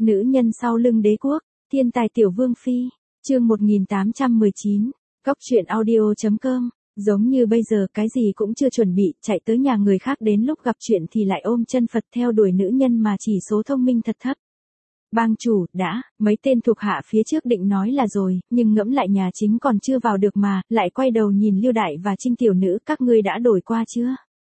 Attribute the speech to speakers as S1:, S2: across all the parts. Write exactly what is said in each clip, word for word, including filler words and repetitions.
S1: Nữ nhân sau lưng đế quốc, thiên tài tiểu vương phi, chương một nghìn tám trăm mười chín, Cóc truyện audio chấm com, giống như bây giờ cái gì cũng chưa chuẩn bị, chạy tới nhà người khác đến lúc gặp chuyện thì lại ôm chân Phật theo đuổi nữ nhân mà chỉ số thông minh thật thấp. Bang chủ, đã, mấy tên thuộc hạ phía trước định nói là rồi, nhưng ngẫm lại nhà chính còn chưa vào được mà, lại quay đầu nhìn Lưu Đại và Trinh tiểu nữ, các ngươi đã đổi qua chưa?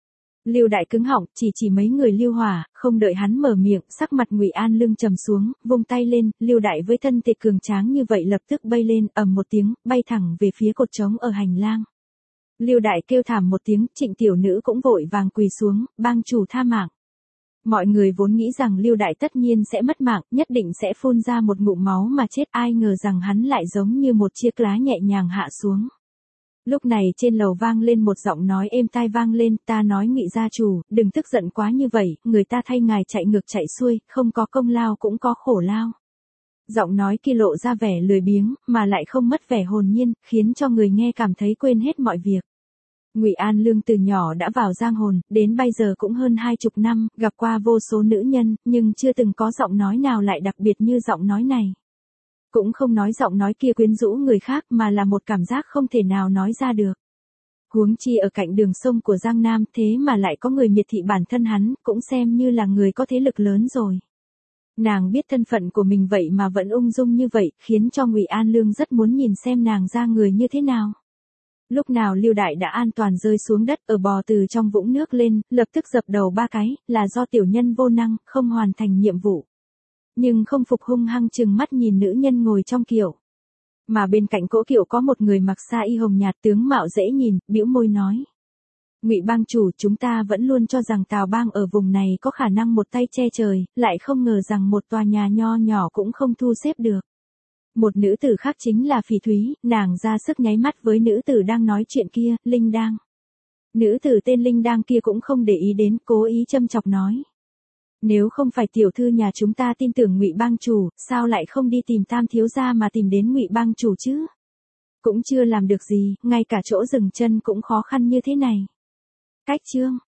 S1: Lưu Đại cứng họng, chỉ chỉ mấy người Lưu Hỏa, không đợi hắn mở miệng, sắc mặt Ngụy An Lương trầm xuống, vung tay lên, Lưu Đại với thân thể cường tráng như vậy lập tức bay lên, ầm một tiếng, bay thẳng về phía cột trống ở hành lang. Lưu Đại kêu thảm một tiếng, Trịnh tiểu nữ cũng vội vàng quỳ xuống, bang chủ tha mạng. Mọi người vốn nghĩ rằng Lưu Đại tất nhiên sẽ mất mạng, nhất định sẽ phun ra một ngụm máu mà chết, ai ngờ rằng hắn lại giống như một chiếc lá nhẹ nhàng hạ xuống. Lúc này trên lầu vang lên một giọng nói êm tai vang lên, ta nói Ngụy gia chủ, đừng tức giận quá như vậy, người ta thay ngài chạy ngược chạy xuôi, không có công lao cũng có khổ lao. Giọng nói kia lộ ra vẻ lười biếng, mà lại không mất vẻ hồn nhiên, khiến cho người nghe cảm thấy quên hết mọi việc. Ngụy An Lương từ nhỏ đã vào giang hồn, đến bây giờ cũng hơn hai chục năm, gặp qua vô số nữ nhân, nhưng chưa từng có giọng nói nào lại đặc biệt như giọng nói này. Cũng không nói giọng nói kia quyến rũ người khác mà là một cảm giác không thể nào nói ra được. Huống chi ở cạnh đường sông của Giang Nam thế mà lại có người miệt thị bản thân hắn, cũng xem như là người có thế lực lớn rồi. Nàng biết thân phận của mình vậy mà vẫn ung dung như vậy, khiến cho Ngụy An Lương rất muốn nhìn xem nàng ra người như thế nào. Lúc nào Lưu Đại đã an toàn rơi xuống đất ở bò từ trong vũng nước lên, lập tức dập đầu ba cái, là do tiểu nhân vô năng, không hoàn thành nhiệm vụ. Nhưng không phục hung hăng chừng mắt nhìn nữ nhân ngồi trong kiệu. Mà bên cạnh cỗ kiệu có một người mặc sa y hồng nhạt tướng mạo dễ nhìn, bĩu môi nói. Ngụy bang chủ, chúng ta vẫn luôn cho rằng Tào bang ở vùng này có khả năng một tay che trời, lại không ngờ rằng một tòa nhà nho nhỏ cũng không thu xếp được. Một nữ tử khác chính là Phỉ Thúy, nàng ra sức nháy mắt với nữ tử đang nói chuyện kia, Linh Đang. Nữ tử tên Linh Đang kia cũng không để ý đến, cố ý châm chọc nói. Nếu không phải tiểu thư nhà chúng ta tin tưởng Ngụy bang chủ, sao lại không đi tìm Tam thiếu gia mà tìm đến Ngụy bang chủ chứ? Cũng chưa làm được gì, ngay cả chỗ dừng chân cũng khó khăn như thế này. Cách chương,